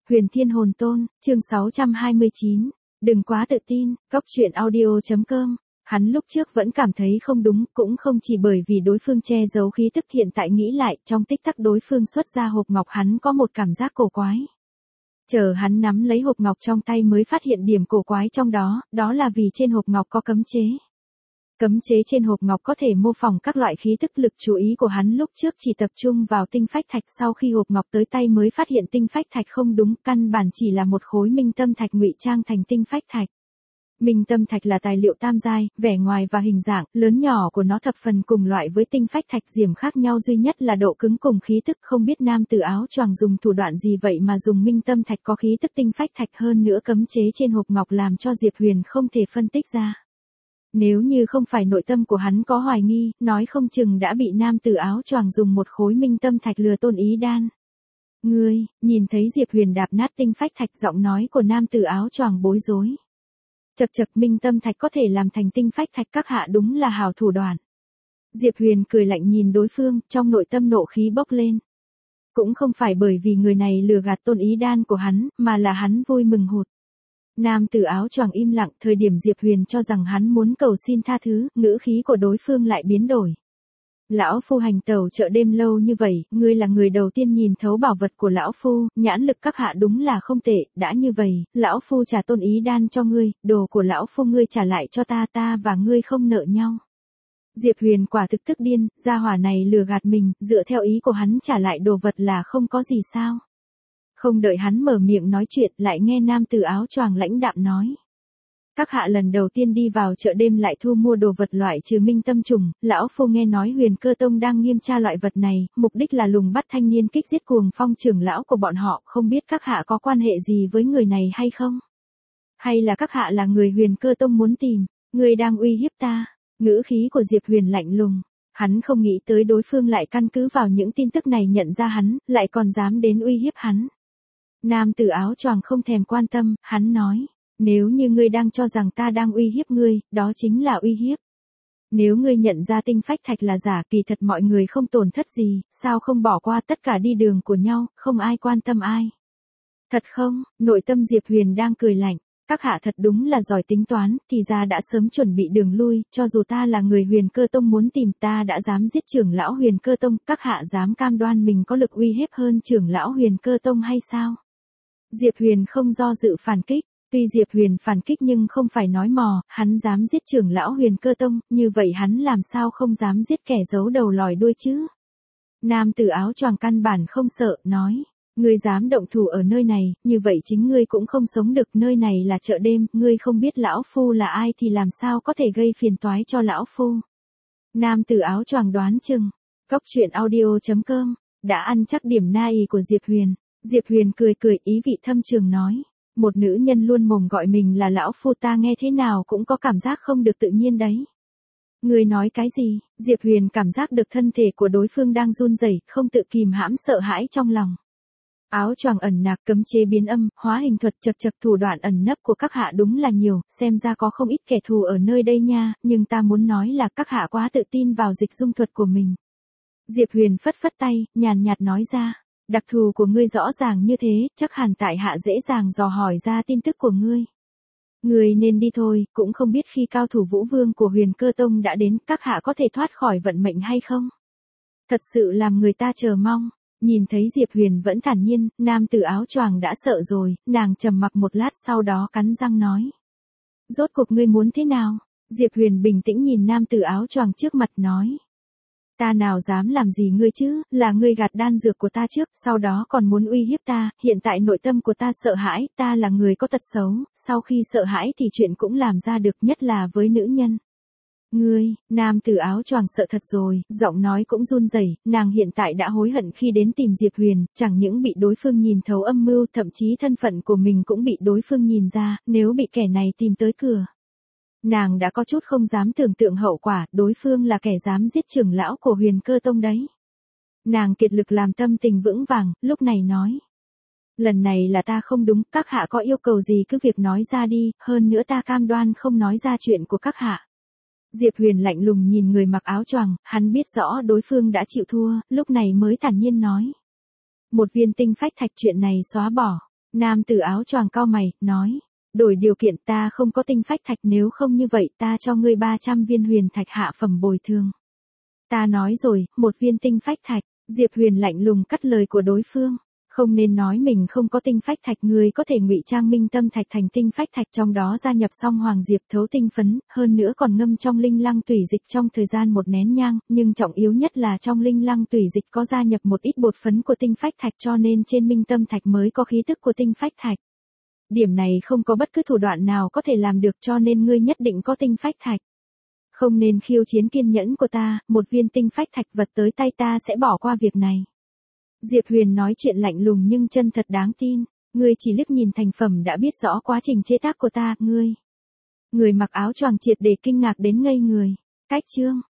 Huyền Thiên Hồn Tôn, chương 629. Đừng quá tự tin, Cóc Truyện Audio.com. Hắn lúc trước vẫn cảm thấy không đúng, cũng không chỉ bởi vì đối phương che giấu khí tức, hiện tại nghĩ lại, trong tích tắc đối phương xuất ra hộp ngọc hắn có một cảm giác cổ quái. Chờ hắn nắm lấy hộp ngọc trong tay mới phát hiện điểm cổ quái trong đó, đó là vì trên hộp ngọc có cấm chế. Cấm chế trên hộp ngọc có thể mô phỏng các loại khí tức, lực chú ý của hắn lúc trước chỉ tập trung vào tinh phách thạch, sau khi hộp ngọc tới tay mới phát hiện tinh phách thạch không đúng, căn bản chỉ là một khối minh tâm thạch ngụy trang thành tinh phách thạch. Minh tâm thạch là tài liệu tam giai, vẻ ngoài và hình dạng, lớn nhỏ của nó thập phần cùng loại với tinh phách thạch, điểm khác nhau duy nhất là độ cứng cùng khí tức, không biết nam tử áo choàng dùng thủ đoạn gì vậy mà dùng minh tâm thạch có khí tức tinh phách thạch, hơn nữa cấm chế trên hộp ngọc làm cho Diệp Huyền không thể phân tích ra. Nếu như không phải nội tâm của hắn có hoài nghi, nói không chừng đã bị nam tử áo choàng dùng một khối minh tâm thạch lừa Tôn Ý Đan. Ngươi, nhìn thấy Diệp Huyền đạp nát tinh phách thạch, giọng nói của nam tử áo choàng bối rối. Chậc chậc, minh tâm thạch có thể làm thành tinh phách thạch, các hạ đúng là hảo thủ đoạn. Diệp Huyền cười lạnh nhìn đối phương, trong nội tâm nộ khí bốc lên. Cũng không phải bởi vì người này lừa gạt Tôn Ý Đan của hắn, mà là hắn vui mừng hụt. Nam tử áo choàng im lặng, thời điểm Diệp Huyền cho rằng hắn muốn cầu xin tha thứ, ngữ khí của đối phương lại biến đổi. Lão phu hành tẩu chợ đêm lâu như vậy, ngươi là người đầu tiên nhìn thấu bảo vật của lão phu, nhãn lực các hạ đúng là không tệ, đã như vậy, lão phu trả Tôn Ý Đan cho ngươi, đồ của lão phu ngươi trả lại cho ta, ta và ngươi không nợ nhau. Diệp Huyền quả thực tức điên, gia hỏa này lừa gạt mình, dựa theo ý của hắn trả lại đồ vật là không có gì sao. Không đợi hắn mở miệng nói chuyện, lại nghe nam tử áo choàng lãnh đạm nói. Các hạ lần đầu tiên đi vào chợ đêm lại thu mua đồ vật loại trừ minh tâm trùng, lão phu nghe nói Huyền Cơ Tông đang nghiêm tra loại vật này, mục đích là lùng bắt thanh niên kích giết Cuồng Phong trưởng lão của bọn họ, không biết các hạ có quan hệ gì với người này hay không? Hay là các hạ là người Huyền Cơ Tông muốn tìm, người đang uy hiếp ta? Ngữ khí của Diệp Huyền lạnh lùng. Hắn không nghĩ tới đối phương lại căn cứ vào những tin tức này nhận ra hắn, lại còn dám đến uy hiếp hắn. Nam tử áo choàng không thèm quan tâm, hắn nói, nếu như ngươi đang cho rằng ta đang uy hiếp ngươi, đó chính là uy hiếp. Nếu ngươi nhận ra tinh phách thạch là giả, kỳ thật mọi người không tổn thất gì, sao không bỏ qua tất cả đi đường của nhau, không ai quan tâm ai. Thật không, nội tâm Diệp Huyền đang cười lạnh, các hạ thật đúng là giỏi tính toán, thì ra đã sớm chuẩn bị đường lui, cho dù ta là người Huyền Cơ Tông muốn tìm ta đã dám giết trưởng lão Huyền Cơ Tông, các hạ dám cam đoan mình có lực uy hiếp hơn trưởng lão Huyền Cơ Tông hay sao? Diệp Huyền không do dự phản kích, tuy Diệp Huyền phản kích nhưng không phải nói mò, hắn dám giết trưởng lão Huyền Cơ Tông, như vậy hắn làm sao không dám giết kẻ giấu đầu lòi đuôi chứ? Nam tử áo choàng căn bản không sợ, nói, ngươi dám động thủ ở nơi này, như vậy chính ngươi cũng không sống được, nơi này là chợ đêm, ngươi không biết lão phu là ai thì làm sao có thể gây phiền toái cho lão phu? Nam tử áo choàng đoán chừng, Cóc Truyện Audio.com, đã ăn chắc điểm nai của Diệp Huyền. Diệp Huyền cười cười, ý vị thâm trường nói, một nữ nhân luôn mồm gọi mình là lão phu, ta nghe thế nào cũng có cảm giác không được tự nhiên đấy. Người nói cái gì? Diệp Huyền cảm giác được thân thể của đối phương đang run rẩy, không tự kìm hãm sợ hãi trong lòng. Áo choàng ẩn nặc, cấm chế biến âm, hóa hình thuật, chậc chậc, thủ đoạn ẩn nấp của các hạ đúng là nhiều, xem ra có không ít kẻ thù ở nơi đây nha, nhưng ta muốn nói là các hạ quá tự tin vào dịch dung thuật của mình. Diệp Huyền phất phất tay, nhàn nhạt nói ra. Đặc thù của ngươi rõ ràng như thế, chắc hẳn tại hạ dễ dàng dò hỏi ra tin tức của ngươi. Ngươi nên đi thôi, cũng không biết khi cao thủ Vũ Vương của Huyền Cơ Tông đã đến, các hạ có thể thoát khỏi vận mệnh hay không? Thật sự làm người ta chờ mong. Nhìn thấy Diệp Huyền vẫn thản nhiên, nam tử áo choàng đã sợ rồi, nàng trầm mặc một lát sau đó cắn răng nói. Rốt cuộc ngươi muốn thế nào? Diệp Huyền bình tĩnh nhìn nam tử áo choàng trước mặt nói. Ta nào dám làm gì ngươi chứ, là ngươi gạt đan dược của ta trước, sau đó còn muốn uy hiếp ta, hiện tại nội tâm của ta sợ hãi, ta là người có tật xấu, sau khi sợ hãi thì chuyện cũng làm ra được, nhất là với nữ nhân. Ngươi, nam tử áo choàng sợ thật rồi, giọng nói cũng run rẩy, nàng hiện tại đã hối hận khi đến tìm Diệp Huyền, chẳng những bị đối phương nhìn thấu âm mưu, thậm chí thân phận của mình cũng bị đối phương nhìn ra, nếu bị kẻ này tìm tới cửa. Nàng đã có chút không dám tưởng tượng hậu quả, đối phương là kẻ dám giết trưởng lão của Huyền Cơ Tông đấy. Nàng kiệt lực làm tâm tình vững vàng, lúc này nói. Lần này là ta không đúng, các hạ có yêu cầu gì cứ việc nói ra đi, hơn nữa ta cam đoan không nói ra chuyện của các hạ. Diệp Huyền lạnh lùng nhìn người mặc áo choàng, hắn biết rõ đối phương đã chịu thua, lúc này mới thản nhiên nói. Một viên tinh phách thạch, chuyện này xóa bỏ. Nam tử áo choàng cau mày, nói. Đổi điều kiện, ta không có tinh phách thạch, nếu không như vậy ta cho ngươi 300 viên huyền thạch hạ phẩm bồi thường. Ta nói rồi, 1 viên tinh phách thạch. Diệp Huyền lạnh lùng cắt lời của đối phương. Không nên nói mình không có tinh phách thạch, ngươi có thể ngụy trang minh tâm thạch thành tinh phách thạch, trong đó gia nhập xong hoàng diệp thấu tinh phấn, hơn nữa còn ngâm trong linh lăng tủy dịch trong thời gian 1 nén nhang, nhưng trọng yếu nhất là trong linh lăng tủy dịch có gia nhập một ít bột phấn của tinh phách thạch, cho nên trên minh tâm thạch mới có khí tức của tinh phách thạch. Điểm này không có bất cứ thủ đoạn nào có thể làm được, cho nên ngươi nhất định có tinh phách thạch. Không nên khiêu chiến kiên nhẫn của ta, 1 viên tinh phách thạch vật tới tay ta sẽ bỏ qua việc này. Diệp Huyền nói chuyện lạnh lùng nhưng chân thật đáng tin. Ngươi chỉ liếc nhìn thành phẩm đã biết rõ quá trình chế tác của ta, ngươi. Người mặc áo choàng triệt để kinh ngạc đến ngây người. Cách chương.